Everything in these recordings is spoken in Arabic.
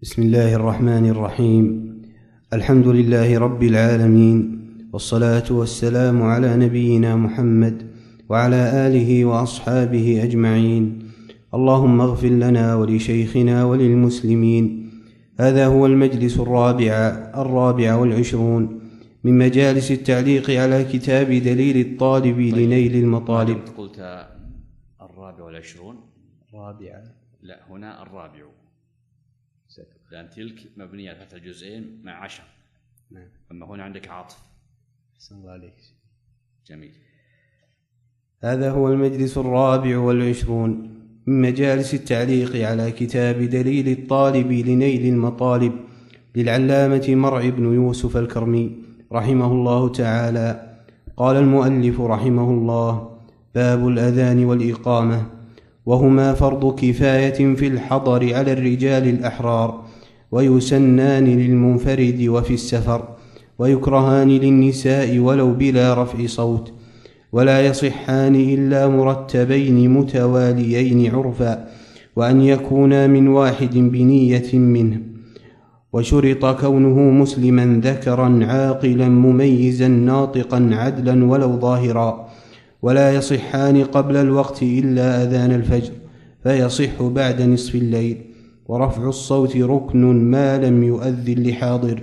بسم الله الرحمن الرحيم. الحمد لله رب العالمين، والصلاة والسلام على نبينا محمد وعلى آله وأصحابه أجمعين. اللهم اغفر لنا ولشيخنا وللمسلمين. هذا هو المجلس الرابع والعشرون من مجالس التعليق على كتاب دليل الطالب لنيل المطالب. قلت الرابع والعشرون رابعة، لا هنا الرابع، لأن تلك مبنية على فتح الجزئين مع 10. نعم. أما هنا عندك عاطف. أحسن الله عليك. جميل. هذا هو المجلس الرابع والعشرون من مجالس التعليق على كتاب دليل الطالب لنيل المطالب للعلامة مرع بن يوسف الكرمي رحمه الله تعالى. قال المؤلف رحمه الله: باب الأذان والإقامة، وهما فرض كفاية في الحضر على الرجال الأحرار، ويسنان للمنفرد وفي السفر، ويكرهان للنساء ولو بلا رفع صوت، ولا يصحان إلا مرتبين متواليين عرفا، وأن يكونا من واحد بنية منه، وشرط كونه مسلما ذكرا عاقلا مميزا ناطقا عدلا ولو ظاهرا، ولا يصحان قبل الوقت إلا أذان الفجر، فيصح بعد نصف الليل، ورفع الصوت ركن ما لم يؤذن لحاضر،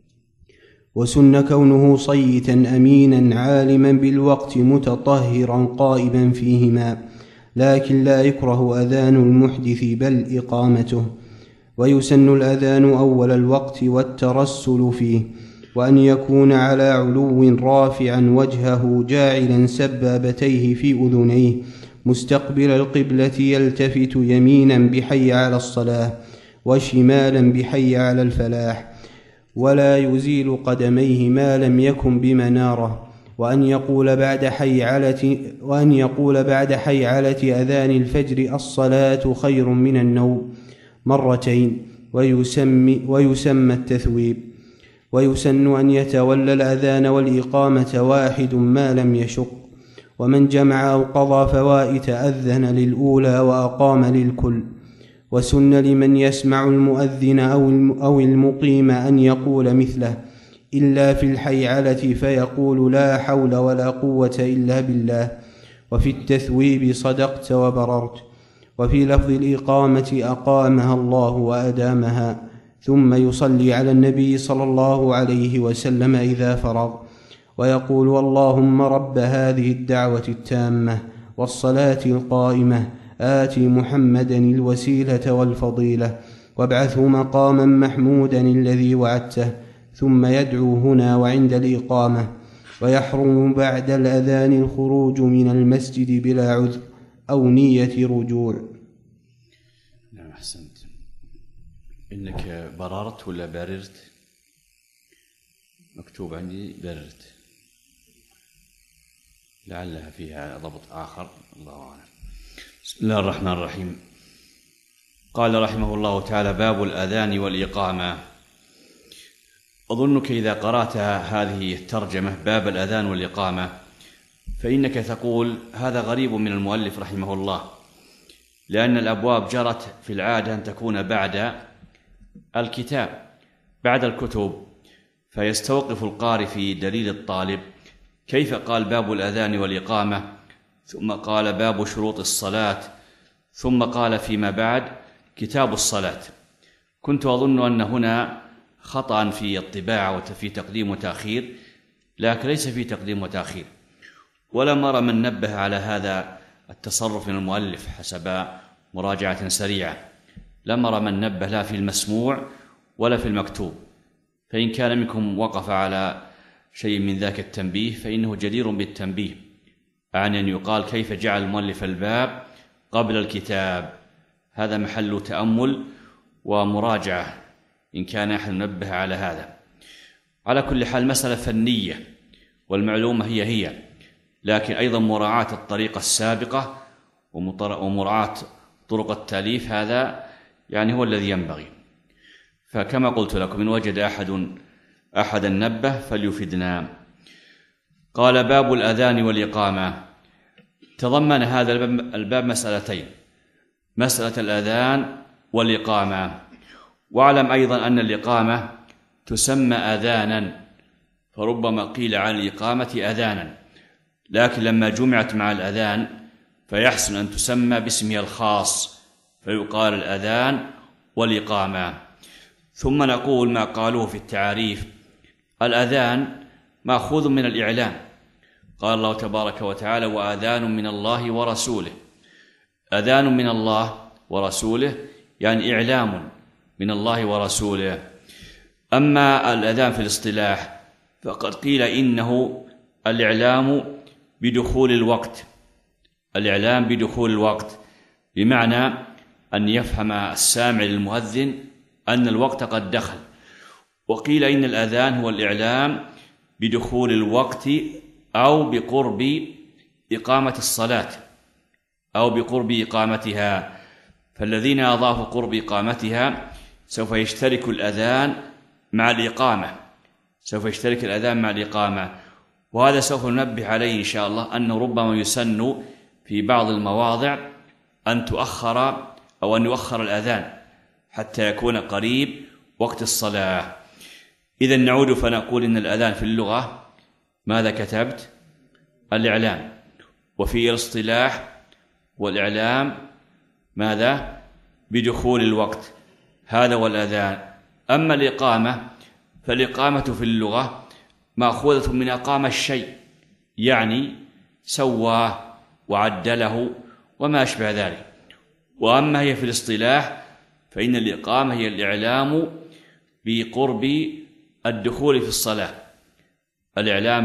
وسن كونه صيتا أمينا عالما بالوقت متطهرا قائما فيهما، لكن لا يكره أذان المحدث بل إقامته، ويسن الأذان أول الوقت والترسل فيه، وأن يكون على علو رافعا وجهه جاعلا سبابتيه في أذنيه مستقبل القبلة، يلتفت يمينا بحي على الصلاة وشمالا بحي على الفلاح، ولا يزيل قدميه ما لم يكن بمنارة، وأن يقول بعد حيعلة أذان الفجر الصلاة خير من النوم مرتين، ويسمى التثويب. ويسن أن يتولى الأذان والإقامة واحد ما لم يشق، ومن جمع أو قضى فوائت أذن للأولى وأقام للكل. وسن لمن يسمع المؤذن أو المقيم أن يقول مثله، إلا في الحيعلة فيقول لا حول ولا قوة إلا بالله، وفي التثويب صدقت وبررت، وفي لفظ الإقامة أقامها الله وأدامها، ثم يصلي على النبي صلى الله عليه وسلم إذا فرغ، ويقول: اللهم رب هذه الدعوة التامة والصلاة القائمة آت محمدا الوسيلة والفضيلة وابعثه مقاما محمودا الذي وعدته. ثم يدعو هنا وعند الإقامة. ويحرم بعد الأذان الخروج من المسجد بلا عذر أو نية رجوع. نعم، أحسنت. إنك بررت ولا بررت؟ مكتوب عندي بررت، لعلها فيها ضبط آخر، الله أعلم. بسم الله الرحمن الرحيم. قال رحمه الله تعالى: باب الأذان والإقامة. أظنك إذا قرأت هذه الترجمة باب الأذان والإقامة فإنك تقول هذا غريب من المؤلف رحمه الله، لأن الأبواب جرت في العادة أن تكون بعد الكتاب، بعد الكتب، فيستوقف القارئ في دليل الطالب كيف قال باب الأذان والإقامة، ثم قال باب شروط الصلاة، ثم قال فيما بعد كتاب الصلاة. كنت أظن أن هنا خطأ في الطباعة وفي تقديم وتأخير، لكن ليس في تقديم وتأخير، ولم أرى من نبه على هذا التصرف من المؤلف حسب مراجعة سريعة. لم أرى من نبه لا في المسموع ولا في المكتوب، فإن كان منكم وقف على شيء من ذاك التنبيه فإنه جدير بالتنبيه، عن أن يقال كيف جعل المؤلف الباب قبل الكتاب. هذا محل تأمل ومراجعة إن كان أحد نبه على هذا. على كل حال مسألة فنية، والمعلومة هي، لكن أيضا مراعاة الطريقة السابقة ومراعاة طرق التأليف، هذا يعني هو الذي ينبغي. فكما قلت لكم إن وجد أحدا نبه فليفدنا. قال: باب الأذان والإقامة. تضمن هذا الباب مسألتين: مسألة الأذان والإقامة، واعلم أيضا أن الإقامة تسمى أذانا، فربما قيل عن الإقامة أذانا، لكن لما جمعت مع الأذان فيحسن أن تسمى باسمها الخاص، فيقال الأذان والإقامة. ثم نقول ما قالوه في التعاريف: الأذان مأخوذ من الإعلام، قال الله تبارك وتعالى: وأذان من الله ورسوله. أذان من الله ورسوله يعني إعلام من الله ورسوله. أما الأذان في الاصطلاح فقد قيل إنه الإعلام بدخول الوقت، الإعلام بدخول الوقت، بمعنى أن يفهم السامع للمؤذن أن الوقت قد دخل. وقيل إن الأذان هو الإعلام بدخول الوقت أو بقرب إقامة الصلاة أو بقرب إقامتها، فالذين أضافوا قرب إقامتها سوف يشترك الأذان مع الإقامة، سوف يشترك الأذان مع الإقامة. وهذا سوف ننبه عليه إن شاء الله، أنه ربما يسن في بعض المواضع أن تؤخر أو أن يؤخر الأذان حتى يكون قريب وقت الصلاة. إذن نعود فنقول إن الأذان في اللغة ماذا كتبت؟ الإعلام. وفي الاصطلاح والإعلام ماذا؟ بدخول الوقت، هذا هو الأذان. أما الإقامة فالإقامة في اللغة مأخوذة من أقام الشيء، يعني سواه وعدله وما أشبه ذلك. وأما هي في الاصطلاح فإن الإقامة هي الإعلام بقرب الدخول في الصلاة، الإعلام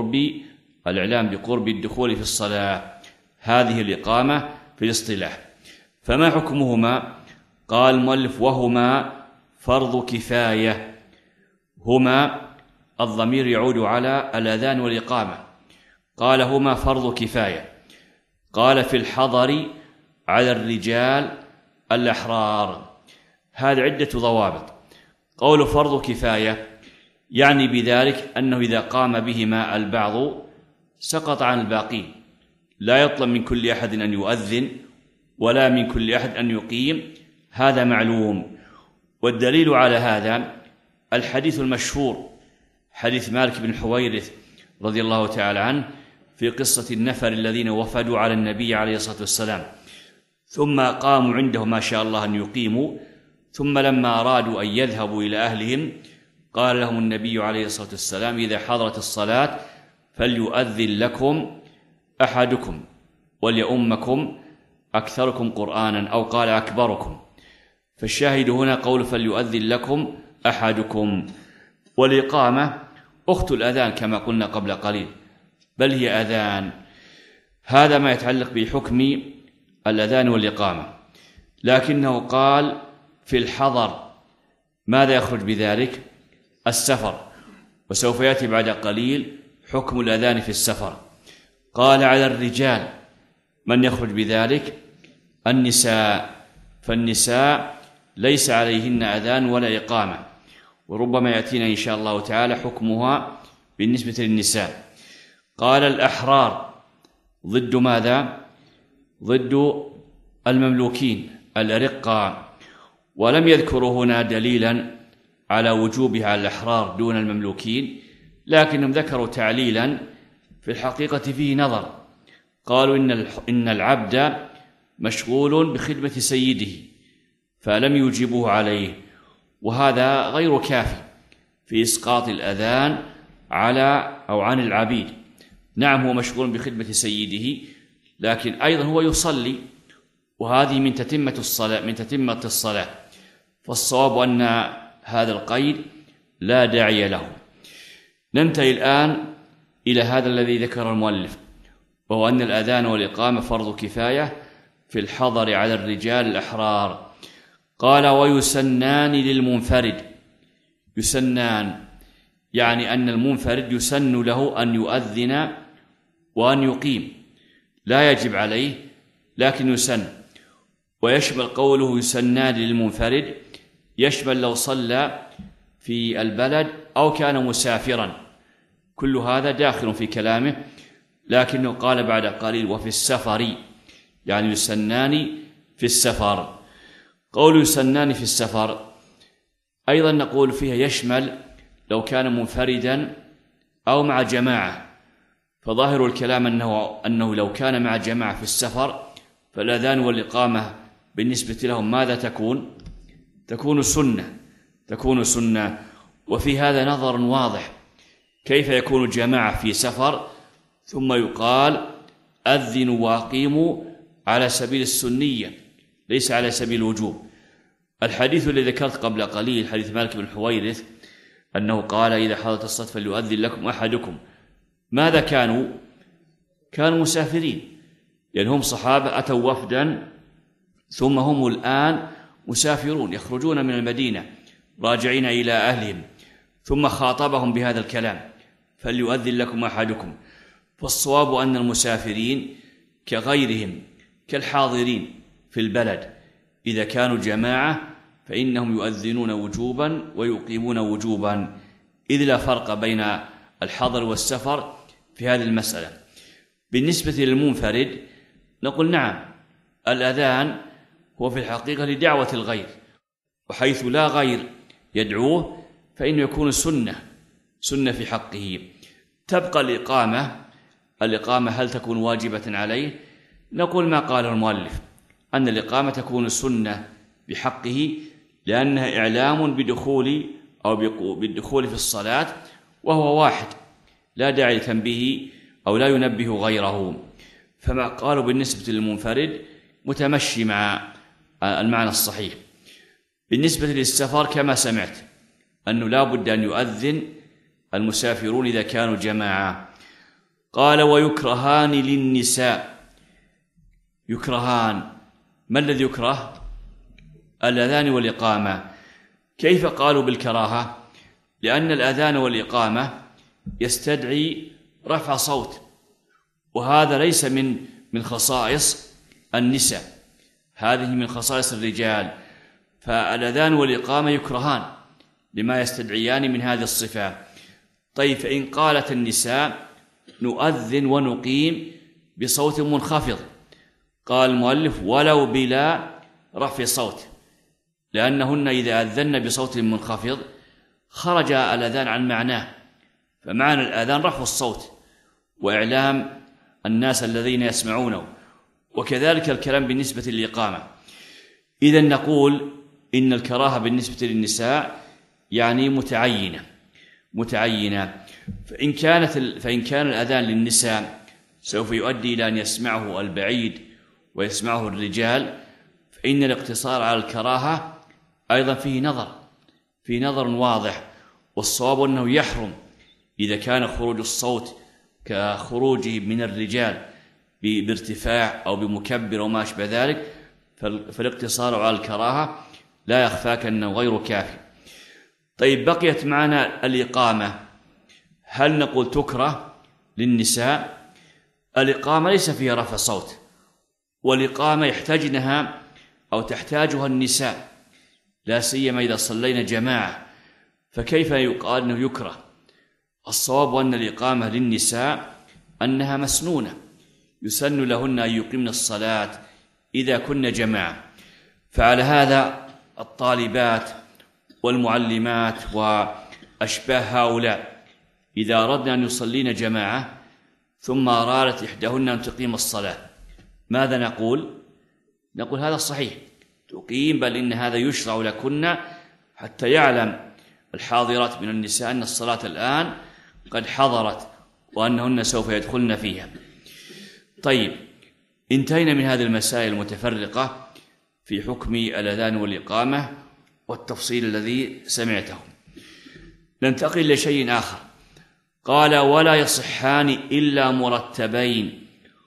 بقرب الدخول في الصلاة، هذه الإقامة في الاصطلاح. فما حكمهما؟ قال المؤلف: وهما فرض كفاية. هما الضمير يعود على الأذان والإقامة، قال هما فرض كفاية. قال: في الحضر على الرجال الأحرار. هذا عدة ضوابط. قول فرض كفاية يعني بذلك أنه إذا قام بهما البعض سقط عن الباقين، لا يطلب من كل أحد أن يؤذن ولا من كل أحد أن يقيم، هذا معلوم. والدليل على هذا الحديث المشهور، حديث مالك بن حويرث رضي الله تعالى عنه في قصة النفر الذين وفدوا على النبي عليه الصلاة والسلام، ثم قاموا عنده ما شاء الله أن يقيموا، ثم لما أرادوا أن يذهبوا إلى أهلهم قال لهم النبي عليه الصلاة والسلام: إذا حضرت الصلاة فليؤذن لكم أحدكم وليؤمكم أكثركم قرآنا، أو قال أكبركم. فالشاهد هنا قول فليؤذن لكم أحدكم. والإقامة أخت الأذان كما قلنا قبل قليل، بل هي أذان. هذا ما يتعلق بحكم الأذان والإقامة. لكنه قال في الحضر، ماذا يخرج بذلك؟ السفر، وسوف يأتي بعد قليل حكم الأذان في السفر. قال على الرجال، من يخرج بذلك؟ النساء، فالنساء ليس عليهن أذان ولا إقامة، وربما يأتينا إن شاء الله تعالى حكمها بالنسبة للنساء. قال الأحرار، ضد ماذا؟ ضد المملوكين الأرقة، ولم يذكروا هنا دليلا على وجوبها على الأحرار دون المملوكين، لكنهم ذكروا تعليلا في الحقيقة فيه نظر. قالوا إن العبد مشغول بخدمة سيده فلم يجيبوه عليه، وهذا غير كافي في إسقاط الأذان على أو عن العبيد. نعم هو مشغول بخدمة سيده، لكن أيضا هو يصلي، وهذه من تتمة الصلاة، فالصواب أن هذا القيد لا داعي له. ننتهي الآن إلى هذا الذي ذكر المؤلف، وهو أن الأذان والإقامة فرض كفاية في الحضر على الرجال الأحرار. قال ويسنان للمنفرد. يسنان يعني أن المنفرد يسن له أن يؤذن وأن يقيم، لا يجب عليه لكن يسن. ويشمل قوله يسنان للمنفرد يشمل لو صلى في البلد أو كان مسافرا، كل هذا داخل في كلامه، لكنه قال بعد قليل وفي السفر، يعني يسنان في السفر. قول يسنان في السفر أيضا نقول فيها يشمل لو كان منفردا أو مع جماعة، فظاهر الكلام أنه لو كان مع جماعة في السفر فالأذان والإقامة بالنسبة لهم ماذا تكون؟ تكون سنة. وفي هذا نظر واضح، كيف يكون جماعة في سفر ثم يقال أذنوا وأقيموا على سبيل السنية ليس على سبيل الوجوب؟ الحديث الذي ذكرت قبل قليل حديث مالك بن حويرث أنه قال إذا حضرت الصلاة فليؤذن لكم أحدكم. ماذا كانوا مسافرين، لأن هم صحابة أتوا وفدا ثم هم الآن مسافرون يخرجون من المدينة راجعين إلى أهلهم، ثم خاطبهم بهذا الكلام فليؤذن لكم أحدكم. فالصواب أن المسافرين كغيرهم كالحاضرين في البلد إذا كانوا جماعة فإنهم يؤذنون وجوبا ويقيمون وجوبا، إذ لا فرق بين الحضر والسفر في هذه المسألة. بالنسبة للمنفرد نقول نعم، الأذان هو في الحقيقة لدعوة الغير، وحيث لا غير يدعوه فإنه يكون سنة في حقه. تبقى الإقامة هل تكون واجبة عليه؟ نقول ما قاله المؤلف أن الإقامة تكون سنة بحقه، لأنها إعلام بدخول بالدخول في الصلاة، وهو واحد لا داعي لتنبيه أو لا ينبه غيره. فما قالوا بالنسبة للمنفرد متمشي مع المعنى الصحيح. بالنسبة للسفر كما سمعت أنه لا بد أن يؤذن المسافرون إذا كانوا جماعة. قال ويكرهان للنساء. يكرهان، ما الذي يكره؟ الأذان والإقامة. كيف قالوا بالكراهة؟ لأن الأذان والإقامة يستدعي رفع صوت، وهذا ليس من خصائص النساء، هذه من خصائص الرجال. فالأذان والإقامة يكرهان لما يستدعيان من هذه الصفة. طيب، فإن قالت النساء نؤذن ونقيم بصوت منخفض، قال المؤلف ولو بلا رفع صوت، لأنهن إذا أذن بصوت منخفض خرج الأذان عن معناه، فمعنى الأذان رفع الصوت وإعلام الناس الذين يسمعونه، وكذلك الكلام بالنسبة للإقامة. إذن نقول إن الكراهة بالنسبة للنساء يعني متعينة. فإن كان الأذان للنساء سوف يؤدي إلى أن يسمعه البعيد ويسمعه الرجال، فإن الاقتصار على الكراهة أيضا فيه نظر واضح، والصواب أنه يحرم إذا كان خروج الصوت كخروجه من الرجال بارتفاع أو بمكبر وما أشبه ذلك، فالاقتصار على الكراهة لا يخفاك أنه غير كافي. طيب، بقيت معنا الإقامة. هل نقول تكره للنساء؟ الإقامة ليس فيها رفع صوت، والإقامة يحتاجها أو تحتاجها النساء، لا سيما إذا صلينا جماعة، فكيف يقال أنه يكره؟ الصواب أن الإقامة للنساء أنها مسنونة، يسن لهن أن يقيمن الصلاة إذا كن جماعة. فعلى هذا الطالبات والمعلمات وأشباه هؤلاء إذا أردنا أن يصلين جماعة ثم أرادت إحداهن أن تقيم الصلاة، ماذا نقول؟ نقول هذا صحيح، تقيم، بل إن هذا يشرع لكن حتى يعلم الحاضرات من النساء أن الصلاة الآن قد حضرت وأنهن سوف يدخلن فيها. طيب، انتهينا من هذه المسائل المتفرقة في حكم الأذان والإقامة والتفصيل الذي سمعته. ننتقل لشيء آخر. قال ولا يصحان إلا مرتبين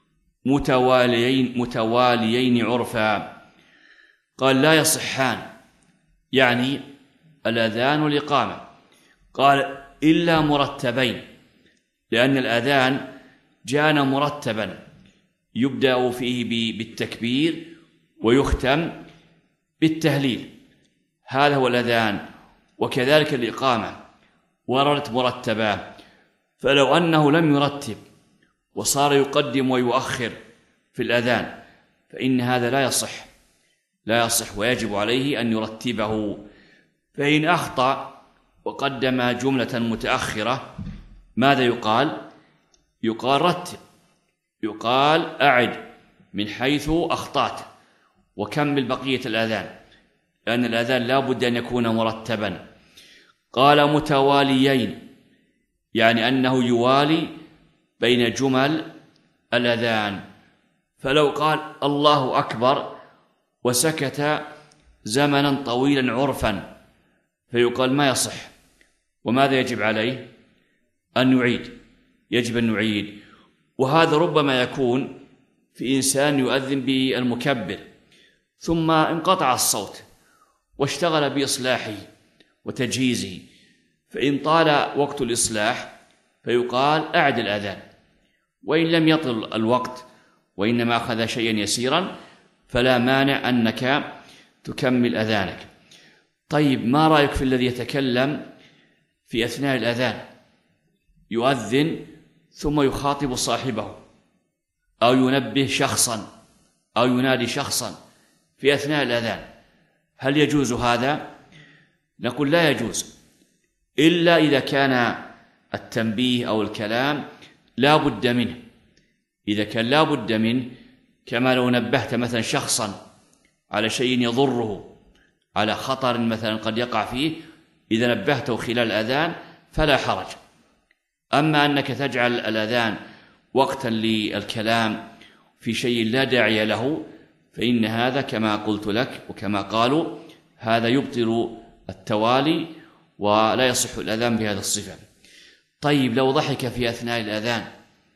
متواليين عرفا. قال لا يصحان يعني الأذان والإقامة، قال إلا مرتبين، لأن الأذان جاءنا مرتبا يبدأ فيه بالتكبير ويختم بالتهليل، هذا هو الأذان. وكذلك الإقامة وردت مرتبة، فلو أنه لم يرتب وصار يقدم ويؤخر في الأذان فإن هذا لا يصح، ويجب عليه أن يرتبه. فإن أخطأ وقدم جملة متأخرة ماذا يقال؟ يقال رتب، يقال أعد من حيث أخطأت وكمل بقية الأذان، لأن الأذان لا بد أن يكون مرتبا. قال متواليين، يعني أنه يوالي بين جمل الأذان، فلو قال الله أكبر وسكت زمنا طويلا عرفا فيقال ما يصح. وماذا يجب عليه؟ أن يعيد، يجب أن نعيد. وهذا ربما يكون في إنسان يؤذن بالمكبر ثم انقطع الصوت واشتغل بإصلاحه وتجهيزه، فإن طال وقت الإصلاح فيقال أعد الأذان، وإن لم يطل الوقت وإنما أخذ شيئا يسيرا فلا مانع أنك تكمل أذانك. طيب، ما رأيك في الذي يتكلم في أثناء الأذان، يؤذن ثم يخاطب صاحبه أو ينبه شخصا أو ينادي شخصا في أثناء الأذان، هل يجوز هذا؟ نقول لا يجوز، إلا إذا كان التنبيه أو الكلام لا بد منه. إذا كان لا بد منه، كما لو نبهت مثلا شخصا على شيء يضره، على خطر مثلا قد يقع فيه، إذا نبهته خلال الأذان فلا حرج. أما أنك تجعل الأذان وقتا للكلام في شيء لا داعي له، فإن هذا كما قلت لك وكما قالوا هذا يبطل التوالي ولا يصح الأذان بهذا الصفة. طيب، لو ضحك في أثناء الأذان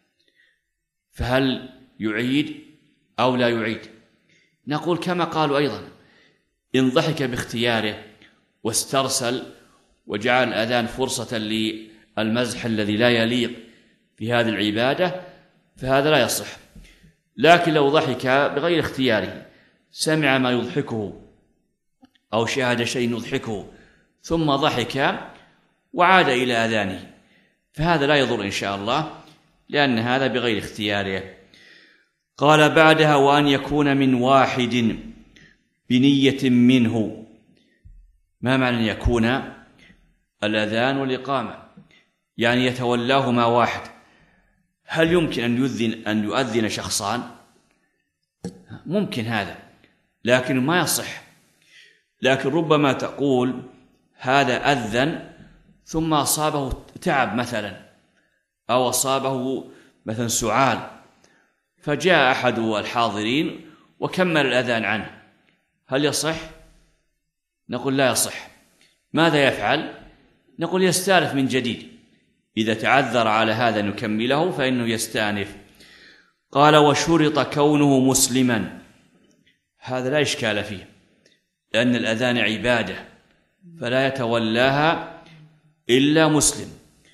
فهل يعيد أو لا يعيد؟ نقول كما قالوا أيضا، إن ضحك باختياره واسترسل وجعل الأذان فرصة للمزح الذي لا يليق في هذه العبادة فهذا لا يصح. لكن لو ضحك بغير اختياره، سمع ما يضحكه أو شاهد شيء يضحكه ثم ضحك وعاد إلى أذانه، فهذا لا يضر إن شاء الله، لأن هذا بغير اختياره. قال بعدها: وأن يكون من واحد بنية منه. ما معنى أن يكون؟ الأذان والإقامة، يعني يتولاهما واحد. هل يمكن أن يؤذن شخصان؟ ممكن هذا، لكن ما يصح. لكن ربما تقول هذا أذن ثم أصابه تعب مثلا، أو أصابه مثلا سعال، فجاء أحد الحاضرين وكمل الأذان عنه، هل يصح؟ نقول لا يصح. ماذا يفعل؟ نقول يستأنف من جديد، إذا تعذر على هذا نكمله فإنه يستأنف. قال: وشرط كونه مسلما. هذا لا إشكال فيه، لأن الأذان عبادة فلا يتولاها إلا مسلم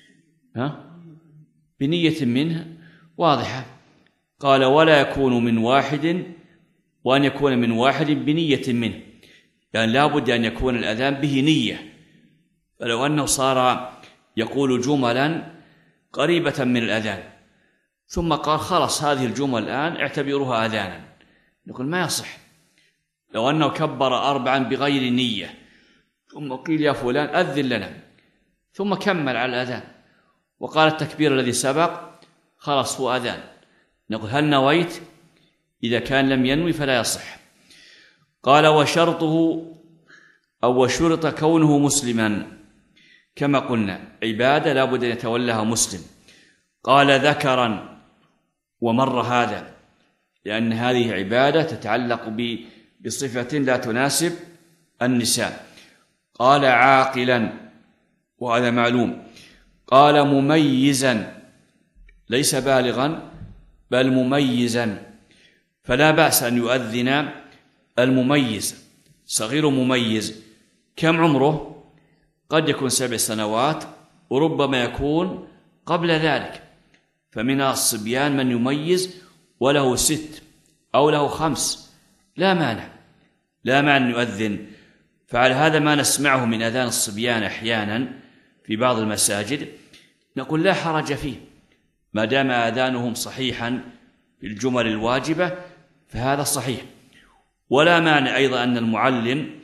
بنية منه واضحة. قال: ولا يكون من واحد، وأن يكون من واحد بنية منه، يعني لا بد أن يكون الأذان به نية. فلو أنه صار يقول جملا قريبة من الأذان ثم قال خلص هذه الجمل الآن اعتبروها أذانا، نقول ما يصح. لو أنه كبر 4 بغير نية ثم قيل يا فلان أذن لنا، ثم كمل على الأذان وقال التكبير الذي سبق خلص هو أذان، نقول هل نويت؟ إذا كان لم ينوي فلا يصح. قال: وشرطه أو وشرط كونه مسلما، كما قلنا عبادة لا بد أن يتولاها مسلم. قال: ذكرا، ومر هذا، لأن هذه عبادة تتعلق بصفة لا تناسب النساء. قال: عاقلا، وهذا معلوم. قال: مميزا، ليس بالغا بل مميزا، فلا بأس أن يؤذن المميز، صغير مميز. كم عمره؟ قد يكون 7 سنوات وربما يكون قبل ذلك، فمن الصبيان من يميز وله 6 أو له 5، لا مانع أن يؤذن. فعلى هذا ما نسمعه من أذان الصبيان أحيانا في بعض المساجد نقول لا حرج فيه، ما دام آذانهم صحيحا في الجمل الواجبة فهذا صحيح. ولا مانع أيضا أن المعلم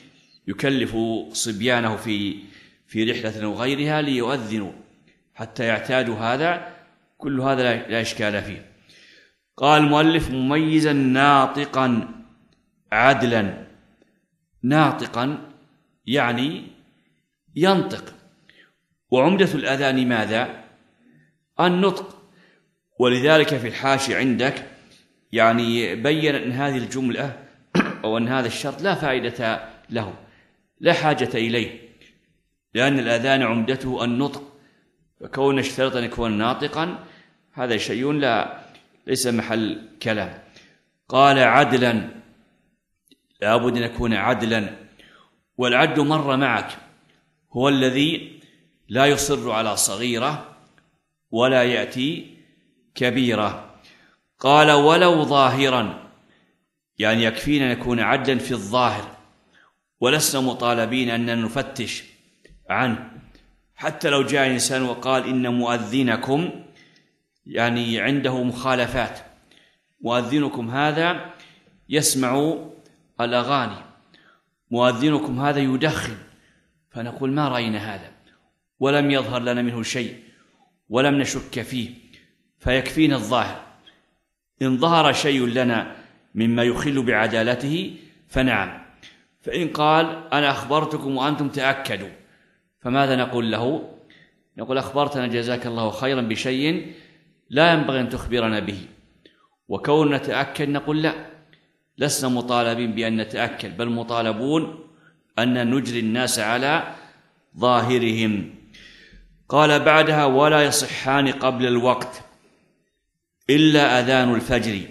يكلف صبيانه في رحلة أو غيرها ليؤذنوا حتى يعتادوا هذا، كل هذا لا إشكال فيه. قال المؤلف: مميزا ناطقا عدلا. ناطقا يعني ينطق، وعمدة الأذان ماذا؟ النطق. ولذلك في الحاشي عندك يعني بين أن هذه الجملة أو أن هذا الشرط لا فائدة له، لا حاجة إليه، لأن الأذان عمدته النطق، فكون اشترط أن يكون ناطقا هذا شيء ليس محل كلام. قال: عدلا، لابد أن يكون عدلا. والعدل مر معك، هو الذي لا يصر على صغيرة ولا يأتي كبيرة. قال: ولو ظاهرا، يعني يكفينا أن يكون عدلا في الظاهر، ولسنا مطالبين أن نفتش عنه. حتى لو جاء إنسان وقال إن مؤذنكم يعني عنده مخالفات، مؤذنكم هذا يسمع الأغاني، مؤذنكم هذا يدخن، فنقول ما رأينا هذا ولم يظهر لنا منه شيء ولم نشك فيه، فيكفينا الظاهر. إن ظهر شيء لنا مما يخل بعدالته فنعم. فإن قال: أنا أخبرتكم وأنتم تأكدوا، فماذا نقول له؟ نقول: أخبرتنا جزاك الله خيرا بشيء لا ينبغي أن تخبرنا به، وكون نتأكد نقول لا، لسنا مطالبين بأن نتأكد، بل مطالبون أن نجري الناس على ظاهرهم. قال بعدها: ولا يصحان قبل الوقت إلا أذان الفجر،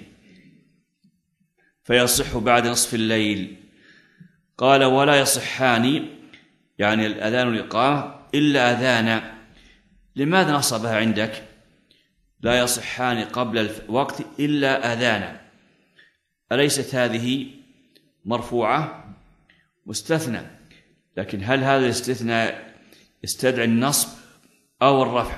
فيصح بعد نصف الليل. قال: ولا يصحان يعني الأذان والإقامة إلا أذانا. لماذا نصبها عندك؟ لا يصحان قبل الوقت إلا أذانا، أليست هذه مرفوعة؟ مستثنى، لكن هل هذا الاستثناء يستدعي النصب أو الرفع؟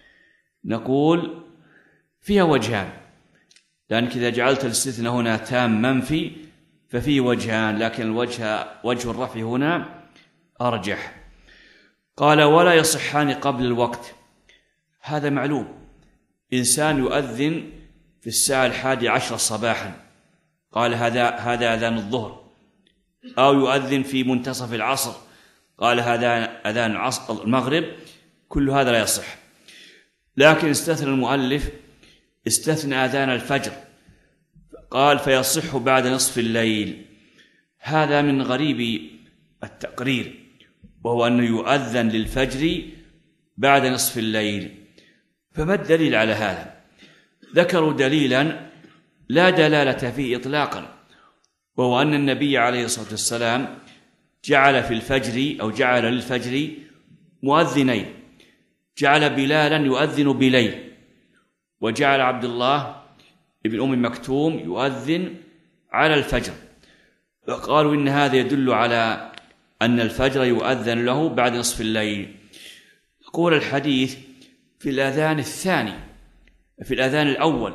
نقول فيها وجهان، لأنك إذا جعلت الاستثناء هنا تام منفي ففيه وجهان، لكن وجه الرفع هنا أرجح. قال: ولا يصحان قبل الوقت. هذا معلوم، إنسان يؤذن في الساعة 11 صباحا، قال هذا أذان الظهر، أو يؤذن في منتصف العصر، قال هذا أذان المغرب، كل هذا لا يصح. لكن استثنى المؤلف، استثنى أذان الفجر، قال: فيصح بعد نصف الليل. هذا من غريب التقرير، وهو أنه يؤذن للفجر بعد نصف الليل. فما الدليل على هذا؟ ذكروا دليلا لا دلالة فيه إطلاقا، وهو أن النبي عليه الصلاة والسلام جعل في الفجر أو جعل للفجر مؤذنين، جعل بلالا يؤذن بليل، وجعل عبد الله ابن أم مكتوم يؤذن على الفجر، فقالوا إن هذا يدل على أن الفجر يؤذن له بعد نصف الليل. يقول الحديث في الأذان الثاني، في الأذان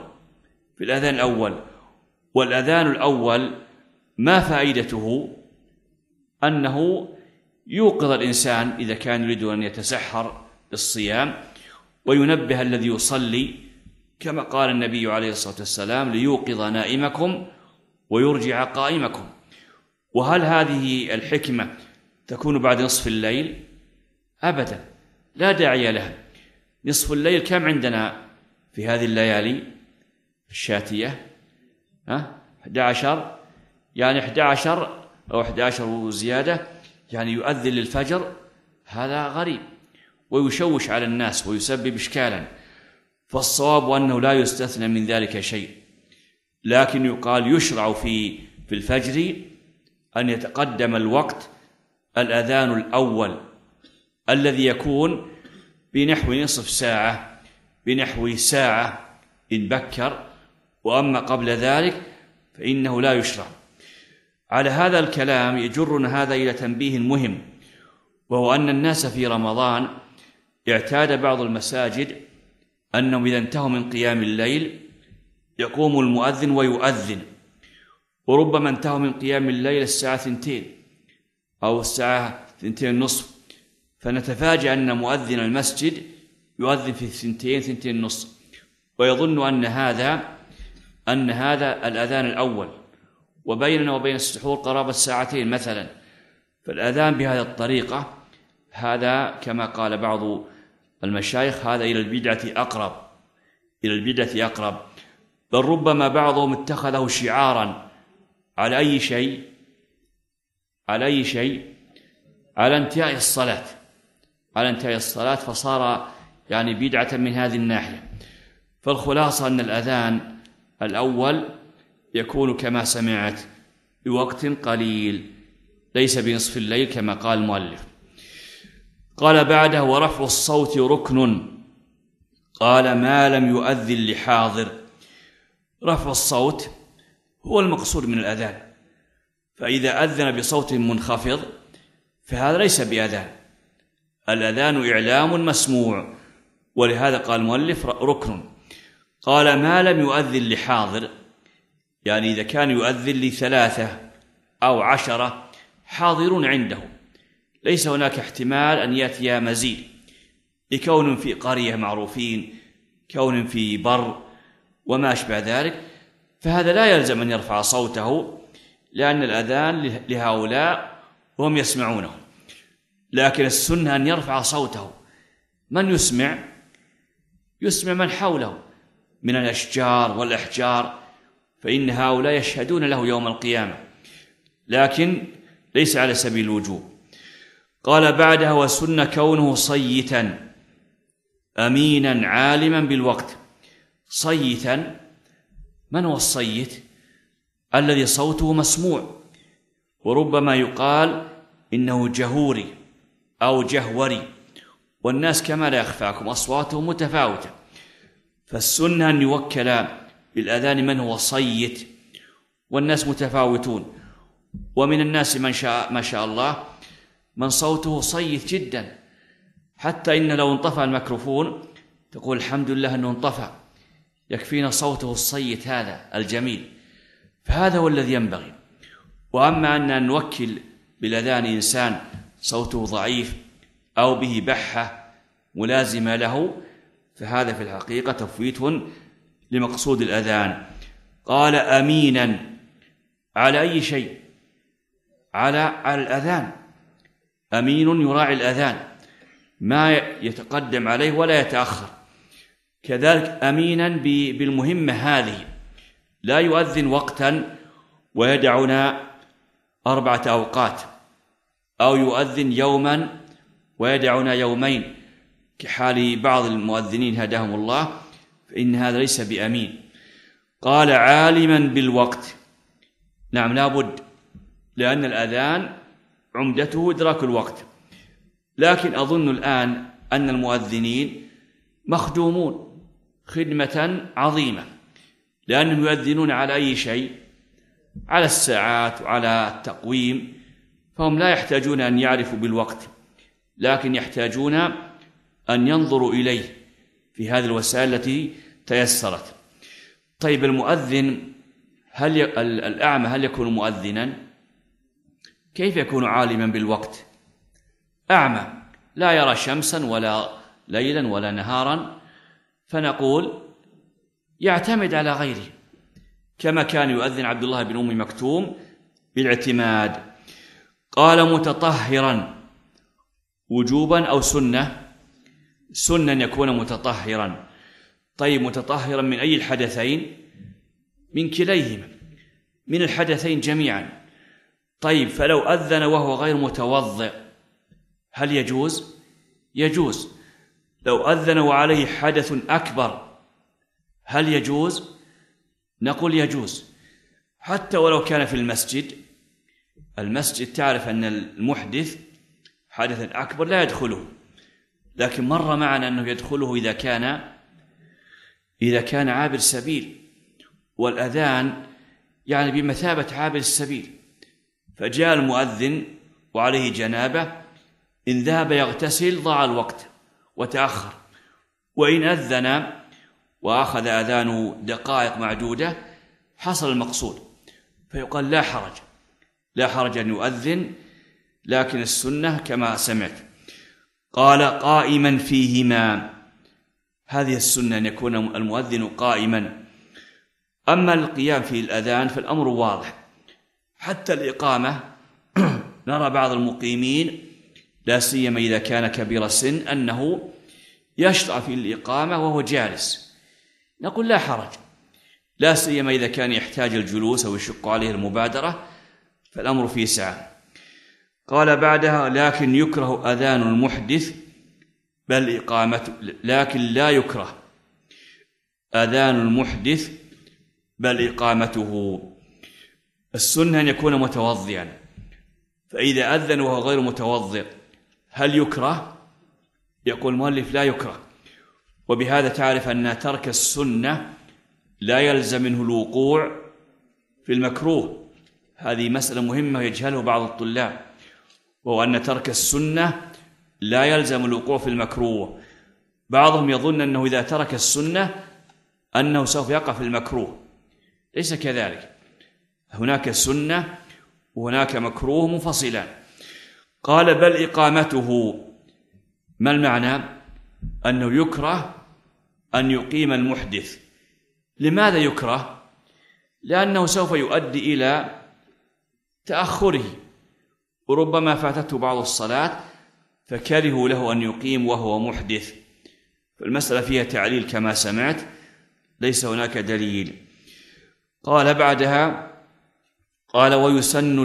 الأول، والأذان الأول ما فائدته؟ أنه يوقظ الإنسان إذا كان يريد أن يتسحر للصيام، وينبه الذي يصلي، كما قال النبي عليه الصلاة والسلام: ليوقظ نائمكم ويرجع قائمكم. وهل هذه الحكمة تكون بعد نصف الليل؟ أبدا، لا داعي لها. نصف الليل كم عندنا في هذه الليالي الشاتية؟ 11، يعني 11 أو 11 وزيادة، يعني يؤذن للفجر. هذا غريب ويشوش على الناس ويسبب إشكالا. فالصواب أنه لا يستثنى من ذلك شيء، لكن يقال يشرع في الفجر أن يتقدم الوقت الأذان الأول الذي يكون بنحو نصف ساعة، بنحو ساعة إن بكر، وأما قبل ذلك فإنه لا يشرع. على هذا الكلام يجرنا هذا إلى تنبيه مهم، وهو أن الناس في رمضان اعتاد بعض المساجد أنهم إذا انتهوا من قيام الليل يقوم المؤذن ويؤذن، وربما انتهوا من قيام الليل الساعة 2 أو الساعة 2:30، فنتفاجأ أن مؤذن المسجد يؤذن في 2:30، ويظن أن هذا الأذان الأول، وبيننا وبين السحور قرابة ساعتين مثلا. فالأذان بهذه الطريقة هذا كما قال بعض المشايخ هذا إلى البدعة أقرب، بل ربما بعضهم اتخذه شعارا على أي شيء على انتهاء الصلاة، فصار يعني بدعة من هذه الناحية. فالخلاصة أن الأذان الأول يكون كما سمعت بوقت قليل ليس بنصف الليل كما قال المؤلف. قال بعده: ورفع الصوت ركن. قال: ما لم يؤذن لحاضر. رفع الصوت هو المقصود من الأذان، فإذا أذن بصوت منخفض فهذا ليس بأذان، الأذان إعلام مسموع، ولهذا قال المؤلف ركن. قال: ما لم يؤذن لحاضر، يعني إذا كان يؤذن ل3 أو 10 حاضرون عنده، ليس هناك احتمال أن يأتي مزيد، لكون في قرية معروفين، كون في بر وما أشبه ذلك، فهذا لا يلزم أن يرفع صوته، لأن الأذان لهؤلاء وهم يسمعونه. لكن السنة أن يرفع صوته. من يسمع من حوله من الأشجار والأحجار، فإن هؤلاء يشهدون له يوم القيامة، لكن ليس على سبيل الوجوب. قال بعدها: والسنة كونه صيتا أمينا عالما بالوقت. صيتا، من هو الصيت؟ الذي صوته مسموع، وربما يقال إنه جهوري أو جهوري، والناس كما لا يخفاكم أصواتهم متفاوتة، فالسنة أن يوكل بالأذان من هو صيت، والناس متفاوتون، ومن الناس ما شاء الله من صوته صيت جدا، حتى إن لو انطفى الميكروفون تقول الحمد لله أنه انطفى، يكفينا صوته الصيت هذا الجميل. فهذا هو الذي ينبغي. وأما أن نوكل بالأذان إنسان صوته ضعيف أو به بحة ملازمة له، فهذا في الحقيقة تفويت لمقصود الأذان. قال: أمينا على أي شيء؟ على الأذان، أمين يراعي الأذان، ما يتقدم عليه ولا يتأخر. كذلك أمينا بالمهمة هذه، لا يؤذن وقتا ويدعنا 4 أوقات، أو يؤذن يوما ويدعنا يومين كحال بعض المؤذنين هداهم الله، فإن هذا ليس بأمين. قال: عالما بالوقت. نعم، لا بد، لأن الأذان عمدته إدراك الوقت، لكن أظن الآن أن المؤذنين مخدومون خدمة عظيمة، لأنهم يؤذنون على أي شيء، على الساعات وعلى التقويم، فهم لا يحتاجون أن يعرفوا بالوقت، لكن يحتاجون أن ينظروا إليه في هذه الوسائل التي تيسرت. طيب، المؤذن الأعمى هل يكون مؤذنا؟ كيف يكون عالما بالوقت؟ أعمى لا يرى شمسا ولا ليلا ولا نهارا، فنقول يعتمد على غيره، كما كان يؤذن عبد الله بن أم مكتوم بالاعتماد. قال: متطهرا وجوبا أو سنة؟ سنة أن يكون متطهرا. طيب، متطهرا من أي الحدثين؟ من كليهما، من الحدثين جميعا. طيب، فلو أذن وهو غير متوضئ هل يجوز؟ يجوز. لو أذن وعليه حدث أكبر هل يجوز؟ نقول يجوز، حتى ولو كان في المسجد تعرف أن المحدث حدث أكبر لا يدخله، لكن مر معنا أنه يدخله إذا كان عابر سبيل، والأذان يعني بمثابة عابر السبيل. فجاء المؤذن وعليه جنابة، إن ذهب يغتسل ضاع الوقت وتأخر، وإن أذن وأخذ أذانه دقائق معدودة حصل المقصود، فيقال لا حرج أن يؤذن لكن السنة كما سمعت. قال قائما فيهما، هذه السنة أن يكون المؤذن قائما. أما القيام في الأذان فالأمر واضح، حتى الإقامة نرى بعض المقيمين لا سيما إذا كان كبير السن أنه يشرع في الإقامة وهو جالس، نقول لا حرج، لا سيما إذا كان يحتاج الجلوس أو يشق عليه المبادرة فالأمر فيه سعة. قال بعدها لكن يكره أذان المحدث بل إقامته، لكن لا يكره أذان المحدث بل إقامته. السنة أن يكون متوضئا، فإذا أذن وهو غير متوضئ هل يكره؟ يقول المؤلف لا يكره، وبهذا تعرف أن ترك السنة لا يلزم منه الوقوع في المكروه. هذه مسألة مهمة يجهله بعض الطلاب، وهو أن ترك السنة لا يلزم الوقوع في المكروه. بعضهم يظن أنه إذا ترك السنة أنه سوف يقع في المكروه، ليس كذلك، هناك سنة وهناك مكروه منفصلان. قال بل إقامته، ما المعنى؟ أنه يكره أن يقيم المحدث. لماذا يكره؟ لأنه سوف يؤدي إلى تأخره، وربما فاتته بعض الصلاة فكرهوا له أن يقيم وهو محدث، فالمسألة فيها تعليل كما سمعت، ليس هناك دليل. قال بعدها قال ويسن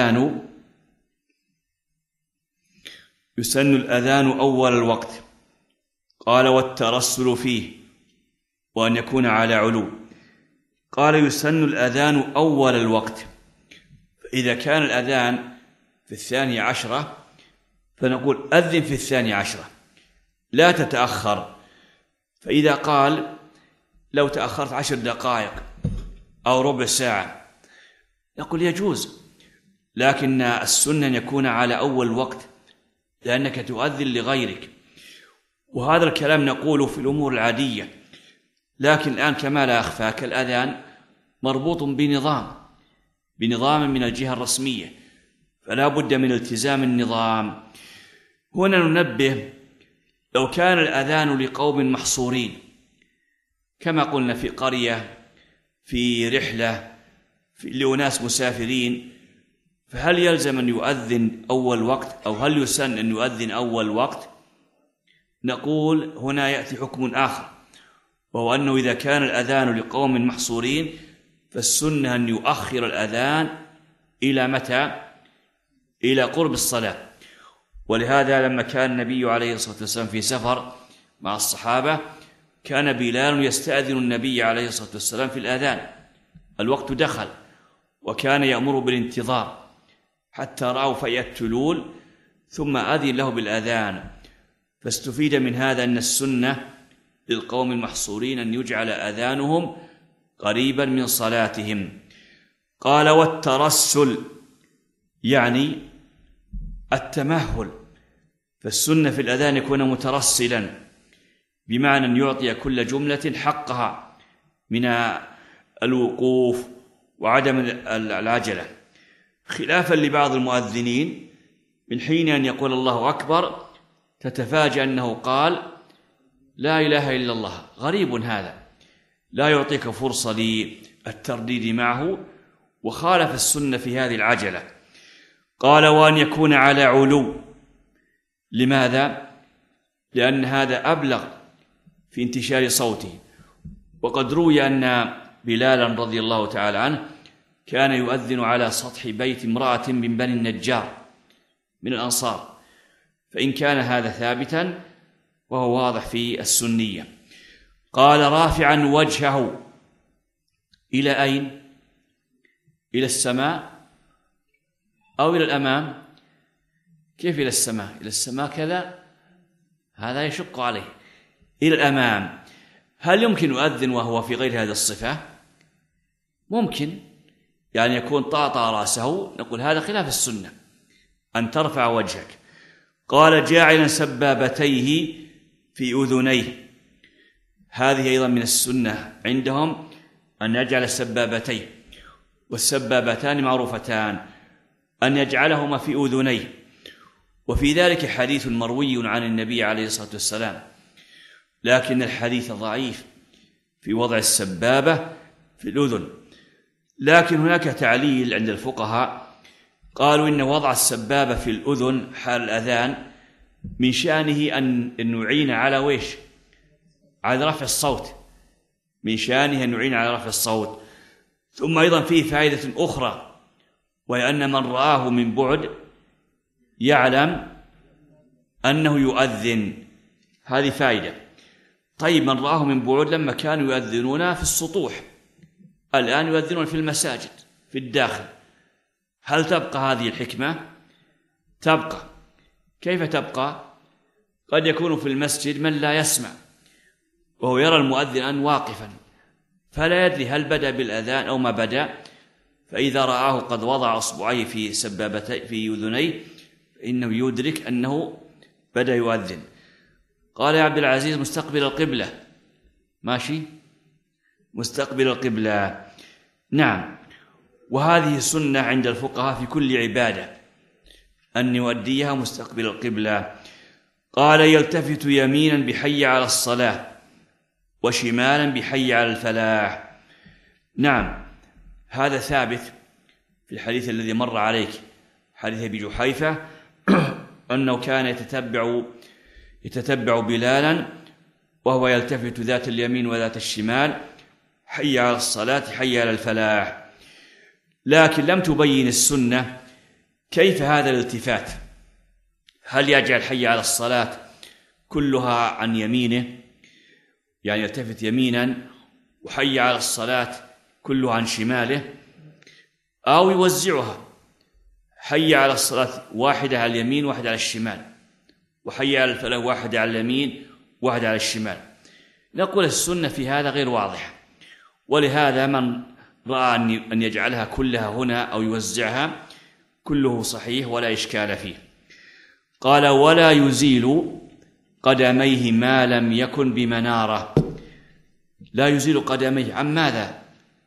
الأذان أول الوقت. قال والترسل فيه وأن يكون على علو. قال يسن الأذان أول الوقت، فإذا كان الأذان في 12 فنقول أذن في 12 لا تتأخر. فإذا قال لو تأخرت 10 دقائق أو ربع ساعة نقول يجوز، لكن السنة أن يكون على أول وقت لأنك تؤذن لغيرك. وهذا الكلام نقوله في الأمور العادية، لكن الآن كما لا أخفاك الأذان مربوط بنظام من الجهة الرسمية، فلا بد من التزام النظام. هنا ننبه، لو كان الأذان لقوم محصورين كما قلنا في قرية، في رحلة، لأناس مسافرين، فهل يلزم أن يؤذن أول وقت أو هل يسن أن يؤذن أول وقت؟ نقول هنا يأتي حكم آخر، وهو أنه إذا كان الأذان لقوم محصورين فالسنة أن يؤخر الأذان إلى متى؟ إلى قرب الصلاة. ولهذا لما كان النبي عليه الصلاة والسلام في سفر مع الصحابة كان بلال يستأذن النبي عليه الصلاة والسلام في الأذان، الوقت دخل، وكان يأمر بالانتظار حتى رأوا فيأتلول ثم أذن له بالأذان. فاستفيد من هذا أن السنة للقوم المحصورين أن يجعل أذانهم قريبا من صلاتهم. قال والترسل يعني التمهل، فالسنة في الأذان يكون مترسلا، بمعنى أن يعطي كل جملة حقها من الوقوف وعدم العجلة، خلافا لبعض المؤذنين من حين أن يقول الله أكبر تتفاجأ أنه قال لا إله إلا الله، غريب هذا، لا يعطيك فرصة للترديد معه، وخالف السنة في هذه العجلة. قال وأن يكون على علو. لماذا؟ لأن هذا أبلغ في انتشار صوته. وقد روي أن بلالا رضي الله تعالى عنه كان يؤذن على سطح بيت امرأة من بني النجار من الأنصار، فإن كان هذا ثابتا وهو واضح في السنية. قال رافعا وجهه إلى أين؟ إلى السماء أو إلى الأمام؟ كيف إلى السماء؟ إلى السماء كذا هذا يشق عليه. إلى الأمام. هل يمكن يؤذن وهو في غير هذه الصفة؟ ممكن، يعني يكون طاطا رأسه، نقول هذا خلاف السنة أن ترفع وجهك. قال جاعلا سبابتيه في أذنيه. هذه أيضا من السنة عندهم أن يجعل السبابتين، والسبابتان معروفتان، أن يجعلهما في أذنيه. وفي ذلك حديث مروي عن النبي عليه الصلاة والسلام، لكن الحديث ضعيف في وضع السبابة في الأذن. لكن هناك تعليل عند الفقهاء، قالوا إن وضع السبابة في الأذن حال الأذان من شأنه أن نعين على ويش؟ على رفع الصوت، من شأنه أن نعين على رفع الصوت. ثم أيضا فيه فائدة أخرى، وهي أن من رآه من بعد يعلم أنه يؤذن، هذه فائدة. طيب من رآه من بعد لما كانوا يؤذنون في السطوح، الآن يؤذنون في المساجد في الداخل، هل تبقى هذه الحكمة؟ تبقى. كيف تبقى؟ قد يكون في المسجد من لا يسمع وهو يرى المؤذن واقفا، فلا يدري هل بدأ بالأذان أو ما بدأ، فإذا رآه قد وضع أصبعيه في سبابتي في أذنيه فإنه يدرك أنه بدأ يؤذن. قال يا عبد العزيز مستقبل القبلة، ماشي مستقبل القبلة، نعم. وهذه سنة عند الفقهاء في كل عبادة أن يؤديها مستقبل القبلة. قال يلتفت يمينا بحي على الصلاة وشمالا بحي على الفلاح. نعم، هذا ثابت في الحديث الذي مر عليك، حديث أبي جحيفة أنه كان يتتبع بلالا وهو يلتفت ذات اليمين وذات الشمال، حي على الصلاة حي على الفلاح. لكن لم تبين السنة كيف هذا الالتفات، هل يجعل حي على الصلاة كلها عن يمينه، يعني يلتفت يمينا، وحي على الصلاة كلها عن شماله، أو يوزعها حي على الصلاة واحدة على اليمين واحدة على الشمال، وحي على الفلاح واحدة على اليمين واحدة على الشمال؟ نقول السنة في هذا غير واضحة، ولهذا من رأى أن يجعلها كلها هنا أو يوزعها كله صحيح ولا إشكال فيه. قال ولا يزيل قدميه ما لم يكن بمنارة. لا يزيل قدميه عن ماذا؟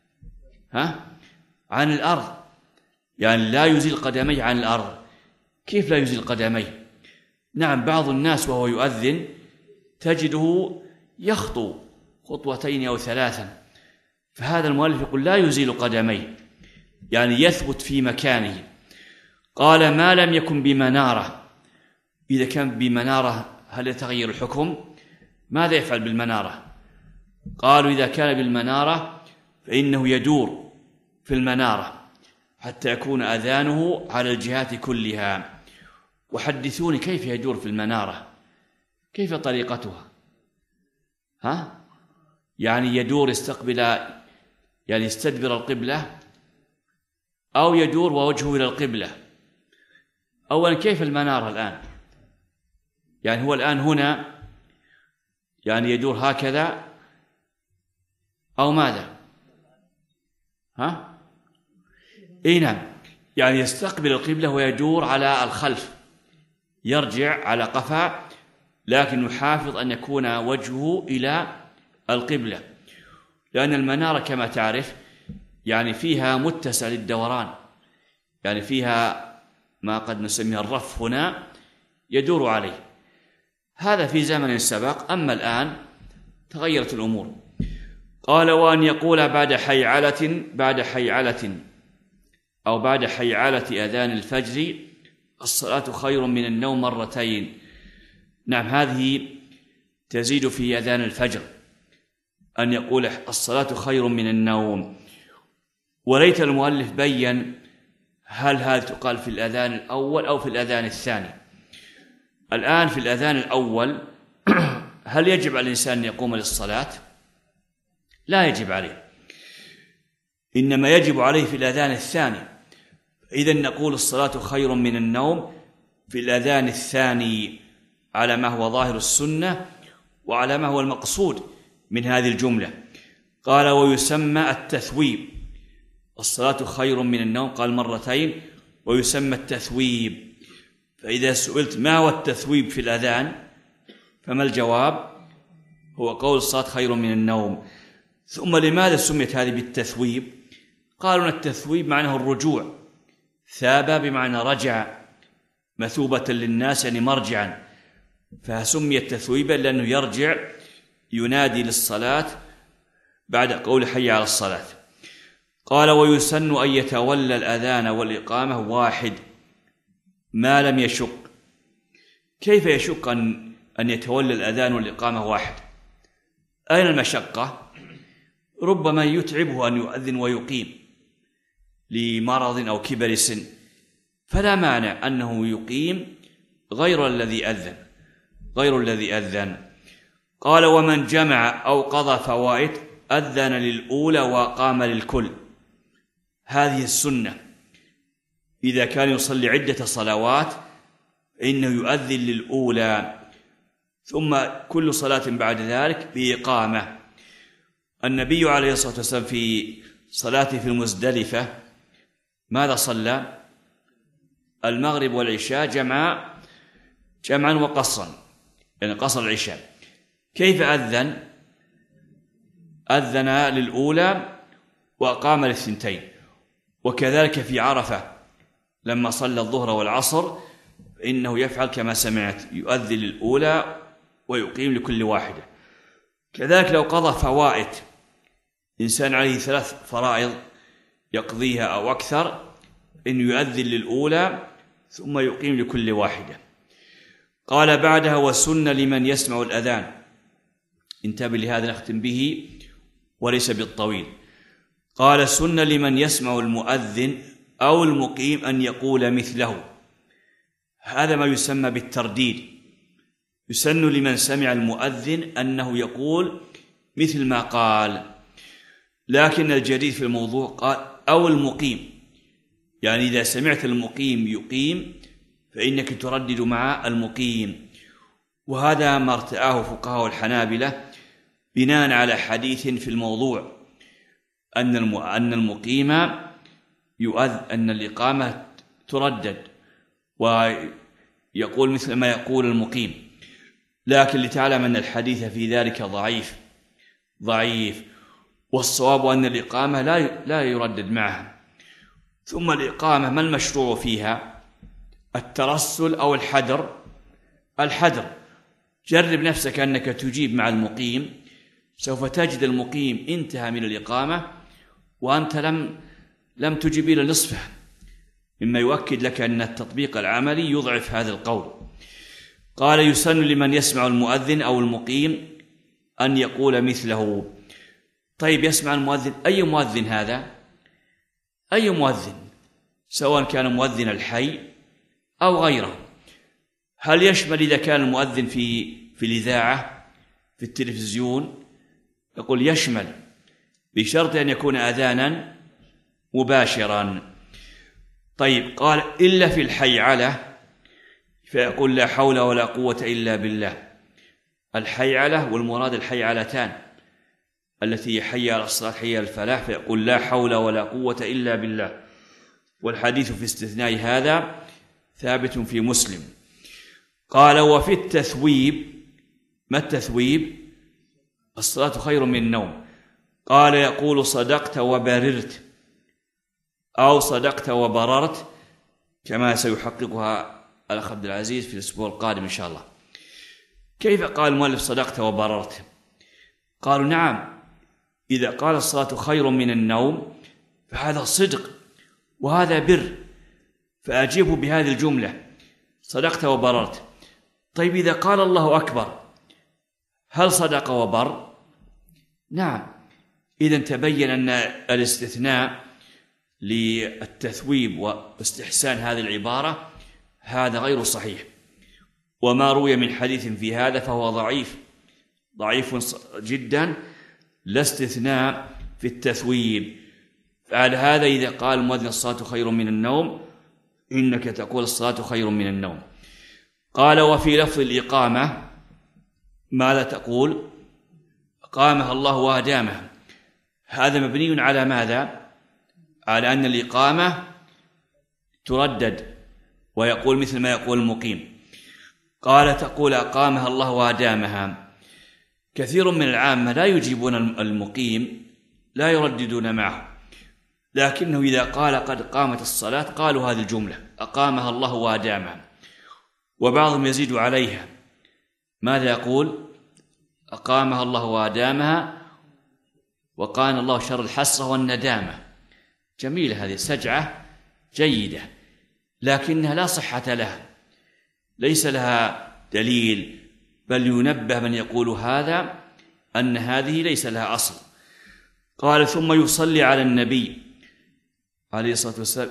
عن الأرض، يعني لا يزيل قدميه عن الأرض. كيف لا يزيل قدميه؟ نعم، بعض الناس وهو يؤذن تجده يخطو خطوتين أو ثلاثا، فهذا المؤلف يقول لا يزيل قدميه، يعني يثبت في مكانه. قال ما لم يكن بمنارة. إذا كان بمنارة هل يتغير الحكم؟ ماذا يفعل بالمنارة؟ قالوا إذا كان بالمنارة فإنه يدور في المنارة حتى يكون أذانه على الجهات كلها. وحدثوني كيف يدور في المنارة، كيف طريقتها؟ يعني يدور يستقبل، يعني يستدبر القبلة، أو يدور ووجهه إلى القبلة؟ أولا كيف المنارة الآن؟ يعني هو الآن هنا، يعني يدور هكذا أو ماذا؟ إيه نعم، يعني يستقبل القبلة ويدور على الخلف، يرجع على قفا، لكن يحافظ أن يكون وجهه إلى القبلة، لأن المنارة كما تعرف يعني فيها متسع للدوران، يعني فيها ما قد نسميه الرف هنا يدور عليه. هذا في زمن سبق، أما الآن تغيرت الأمور. قال وأن يقول بعد حيعلة أو بعد حيعلة أذان الفجر الصلاة خير من النوم مرتين. نعم، هذه تزيد في أذان الفجر أن يقول الصلاة خير من النوم. وليت المؤلف بين هل هذا تقال في الأذان الأول أو في الأذان الثاني. الآن في الأذان الأول هل يجب على الإنسان أن يقوم للصلاة؟ لا يجب عليه، إنما يجب عليه في الأذان الثاني. إذن نقول الصلاة خير من النوم في الأذان الثاني على ما هو ظاهر السنة وعلى ما هو المقصود من هذه الجملة. قال ويسمى التثويب، الصلاة خير من النوم قال مرتين، ويسمى التثويب. فإذا سئلت ما هو التثويب في الأذان فما الجواب؟ هو قول الصلاة خير من النوم. ثم لماذا سميت هذه بالتثويب؟ قالوا التثويب معناه الرجوع، ثاب بمعنى رجع، مثوبة للناس يعني مرجعا، فسمي تثويبا لأنه يرجع ينادي للصلاة بعد قول حي على الصلاة. قال ويسن أن يتولى الأذان والإقامة واحد ما لم يشق. كيف يشق أن يتولى الأذان والإقامة واحد؟ أين المشقة؟ ربما يتعبه أن يؤذن ويقيم لمرض أو كبر سن، فلا مانع أنه يقيم غير الذي أذن. قال ومن جمع أو قضى فوائد أذن للأولى وقام للكل. هذه السنة، إذا كان يصلي عدة صلوات إنه يؤذن للأولى ثم كل صلاة بعد ذلك بإقامة. النبي عليه الصلاة والسلام في صلاته في المزدلفة ماذا صلى؟ المغرب والعشاء جمعا وقصرا، يعني قصر العشاء. كيف أذن؟ أذن للأولى وأقام للثنتين. وكذلك في عرفة لما صلى الظهر والعصر إنه يفعل كما سمعت، يؤذن للأولى ويقيم لكل واحدة. كذلك لو قضى فوائد، إنسان عليه 3 فرائض يقضيها أو أكثر، إنه يؤذن للأولى ثم يقيم لكل واحدة. قال بعدها وسن لمن يسمع الأذان. انتبه لهذا نختم به وليس بالطويل. قال سن لمن يسمع المؤذن أو المقيم أن يقول مثله. هذا ما يسمى بالترديد. يسن لمن سمع المؤذن أنه يقول مثل ما قال، لكن الجديد في الموضوع قال أو المقيم، يعني إذا سمعت المقيم يقيم فإنك تردد مع المقيم. وهذا ما ارتآه فقهاء الحنابلة بناء على حديث في الموضوع أن المقيم أن الإقامة تردد ويقول مثل ما يقول المقيم، لكن لتعلم أن الحديث في ذلك ضعيف، والصواب أن الإقامة لا يردد معها. ثم الإقامة ما المشروع فيها؟ الترسل أو الحدر. جرب نفسك أنك تجيب مع المقيم، سوف تجد المقيم انتهى من الإقامة وأنت لم تجب إلى نصفه، مما يؤكد لك أن التطبيق العملي يضعف هذا القول. قال يسن لمن يسمع المؤذن أو المقيم أن يقول مثله. طيب يسمع المؤذن، أي مؤذن هذا؟ أي مؤذن، سواء كان مؤذن الحي أو غيره. هل يشمل إذا كان المؤذن في الإذاعة في التلفزيون؟ يقول يشمل، بشرط أن يكون أذانا مباشرا. طيب قال إلا في الحيعلة، فيقول لا حول ولا قوة إلا بالله. الحيعلة والمراد الحيعلتان التي حي على الصلاة حي على الفلاح، فيقول لا حول ولا قوة إلا بالله. والحديث في استثناء هذا ثابت في مسلم. قال وفي التثويب، ما التثويب؟ الصلاة خير من النوم. قال يقول صدقت وبررت أو صدقت وبررت، كما سيحققها الأخ عبد العزيز في الأسبوع القادم إن شاء الله. كيف قال المؤلف صدقت وبررت؟ قالوا نعم، إذا قال الصلاة خير من النوم فهذا صدق وهذا بر، فأجيبه بهذه الجملة صدقت وبررت. طيب إذا قال الله أكبر هل صدق وبر؟ نعم. إذن تبين أن الاستثناء للتثويب واستحسان هذه العبارة هذا غير صحيح، وما روي من حديث في هذا فهو ضعيف جدا، لا استثناء في التثويب. فعلى هذا إذا قال المؤذن الصلاة خير من النوم إنك تقول الصلاة خير من النوم. قال وفي لفظ الإقامة ماذا تقول؟ أقامها الله وأدامها. هذا مبني على ماذا؟ على أن الإقامة تردد ويقول مثل ما يقول المقيم. قال تقول أقامها الله وأدامها. كثير من العامة لا يجيبون المقيم، لا يرددون معه، لكنه إذا قال قد قامت الصلاة قالوا هذه الجملة أقامها الله وأدامها. وبعضهم يزيد عليها. ماذا يقول؟ أقامها الله وأدامها وقانا الله شر الحسرة والندامة. جميلة هذه سجعة جيدة، لكنها لا صحة لها، ليس لها دليل، بل ينبه من يقول هذا أن هذه ليس لها أصل. قال ثم يصلي على النبي عليه الصلاة والسلام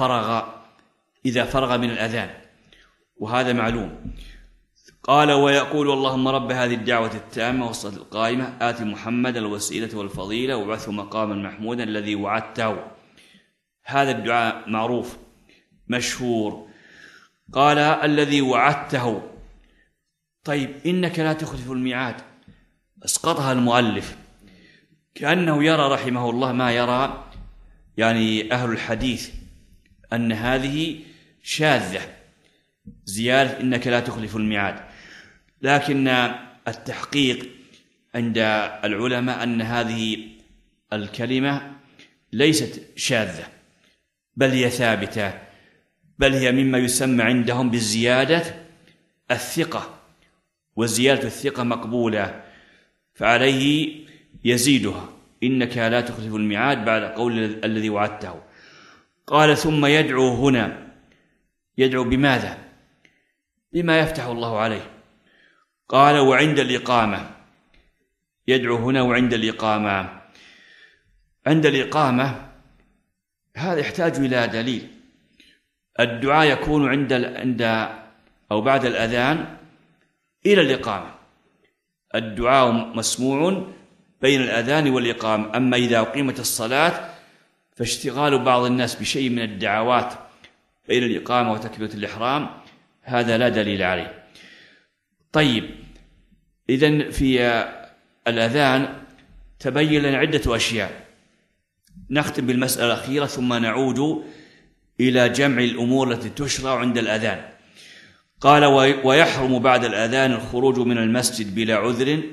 إذا فرغ من الأذان، وهذا معلوم. قال ويقول اللهم رب هذه الدعوة التامة والصلاة القائمة آت محمد الوسيلة والفضيلة وابعثه مقاما محمودا الذي وعدته. هذا الدعاء معروف مشهور. قال الذي وعدته. طيب إنك لا تخلف الميعاد، أسقطها المؤلف كأنه يرى رحمه الله ما يرى يعني أهل الحديث، أن هذه شاذة زيادة إنك لا تخلف الميعاد. لكن التحقيق عند العلماء أن هذه الكلمة ليست شاذة، بل هي ثابتة، بل هي مما يسمى عندهم بالزيادة الثقة، وزيادة الثقة مقبولة، فعليه يزيدها إنك لا تخلف الميعاد بعد قول الذي وعدته. قال ثم يدعو هنا. يدعو بماذا؟ بما يفتح الله عليه. قال وعند الإقامة. يدعو هنا وعند الإقامة. عند الإقامة هذا يحتاج إلى دليل. الدعاء يكون عند أو بعد الأذان إلى الإقامة. الدعاء مسموع بين الأذان والإقامة. أما إذا أقيمت الصلاة فاشتغال بعض الناس بشيء من الدعوات بين الإقامة وتكبيرة الإحرام هذا لا دليل عليه. طيب إذن في الأذان تبين لنا عدة أشياء. نختم بالمسألة الأخيرة ثم نعود إلى جمع الأمور التي تشرع عند الأذان. قال ويحرم بعد الأذان الخروج من المسجد بلا عذر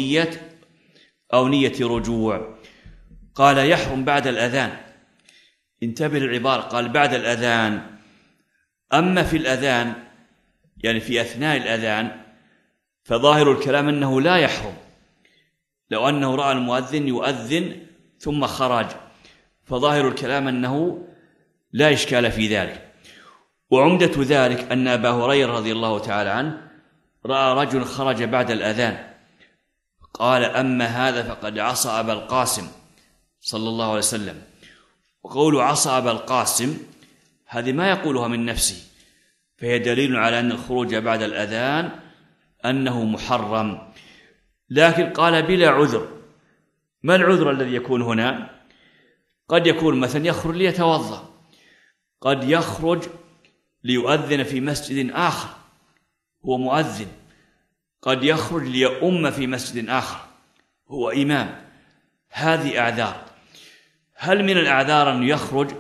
أو نية رجوع. قال يحرم بعد الأذان. انتبه للعبارة، قال بعد الأذان. أما في الأذان يعني في أثناء الأذان فظاهر الكلام أنه لا يحرم. لو أنه رأى المؤذن يؤذن ثم خرج فظاهر الكلام أنه لا إشكال في ذلك. وعمدة ذلك أن أبا هريرة رضي الله تعالى عنه رأى رجل خرج بعد الأذان قال أما هذا فقد عصى أبا القاسم صلى الله عليه وسلم. وقول عصى أبا القاسم هذه ما يقولها من نفسه، فهي دليل على أن الخروج بعد الأذان أنه محرم. لكن قال بلا عذر. ما العذر الذي يكون هنا؟ قد يكون مثلا يخرج ليتوضأ، قد يخرج ليؤذن في مسجد آخر هو مؤذن، قد يخرج ليؤم في مسجد آخر هو إمام. هذه أعذار. هل من الأعذار أن يخرج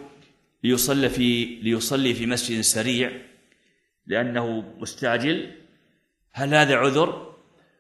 ليصلي في مسجد سريع لأنه مستعجل؟ هل هذا عذر؟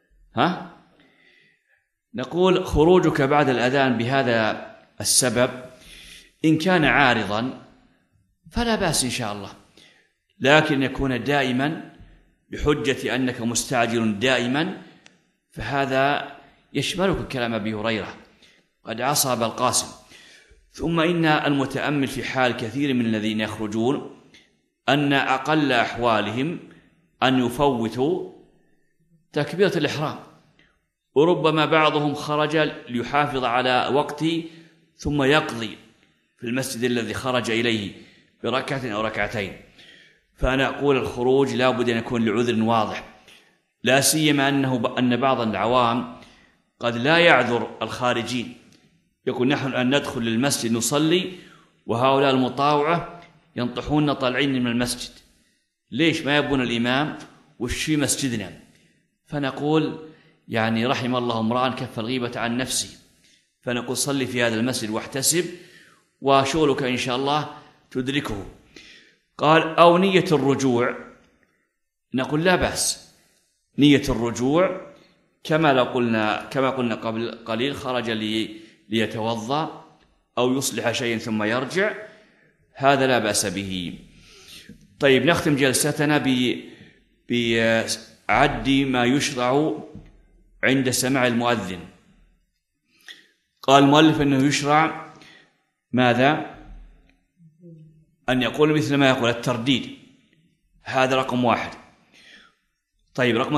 نقول خروجك بعد الأذان بهذا السبب إن كان عارضا فلا بأس إن شاء الله، لكن يكون دائما بحجة أنك مستعجل دائما فهذا يشملك كلام أبي هريرة قد عصى أبا القاسم. ثم إن المتأمل في حال كثير من الذين يخرجون أن أقل أحوالهم أن يفوتوا تكبيرة الإحرام، وربما بعضهم خرج ليحافظ على وقته ثم يقضي في المسجد الذي خرج إليه بركعة أو ركعتين. فأنا أقول الخروج لا بد أن يكون لعذر واضح، لا سيما أن بعض العوام قد لا يعذر الخارجين، يقول نحن أن ندخل للمسجد نصلي وهؤلاء المطاوعة ينطحون طالعين من المسجد، ليش ما يبون الإمام وش في مسجدنا؟ فنقول يعني رحم الله امرأ كف الغيبة عن نفسي، فنقول صلي في هذا المسجد واحتسب وشغلك إن شاء الله تدركه. قال أو نية الرجوع. نقول لا بأس نية الرجوع كما قلنا قبل قليل خرج ليتوضأ أو يصلح شيئا ثم يرجع، هذا لا بأس به. طيب نختم جلستنا بعد ما يشرع عند سماع المؤذن. قال المؤلف أنه يشرع ماذا؟ أن يقول مثل ما يقول الترديد، هذا رقم 1. طيب رقم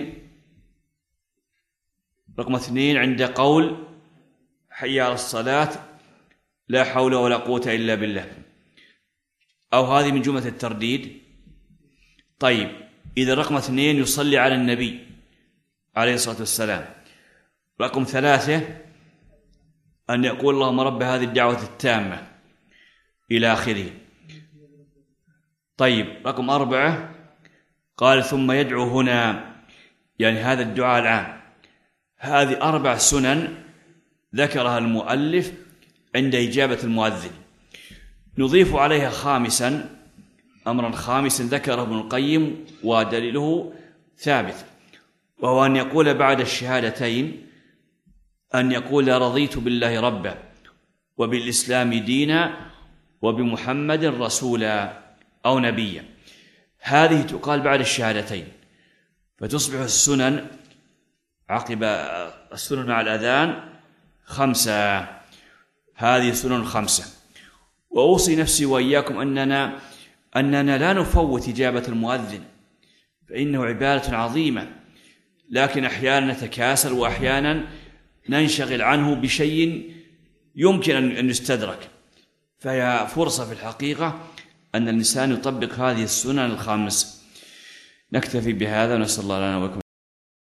2 عند قول حي على الصلاة لا حول ولا قوة إلا بالله، أو هذه من جملة الترديد. طيب إذا رقم 2 يصلي على النبي عليه الصلاة والسلام. رقم 3 أن يقول اللهم رب هذه الدعوة التامة إلى آخره. طيب رقم 4 قال ثم يدعو هنا، يعني هذا الدعاء العام. هذه 4 سنن ذكرها المؤلف عند إجابة المؤذن. نضيف عليها أمرا خامسا ذكره ابن القيم ودليله ثابت، وهو أن يقول بعد الشهادتين أن يقول رضيت بالله ربا وبالإسلام دينا وبمحمد رسولا أو نبيا. هذه تقال بعد الشهادتين، فتصبح السنن عقب السنن على الأذان 5. هذه سنن 5. وأوصي نفسي وإياكم أننا لا نفوت إجابة المؤذن، فإنه عبادة عظيمة، لكن أحيانا نتكاسل وأحيانا ننشغل عنه بشيء يمكن أن يستدرك. فهي فرصة في الحقيقة أن الإنسان يطبق هذه السنن 5. نكتفي بهذا، ونسأل الله لنا ولكم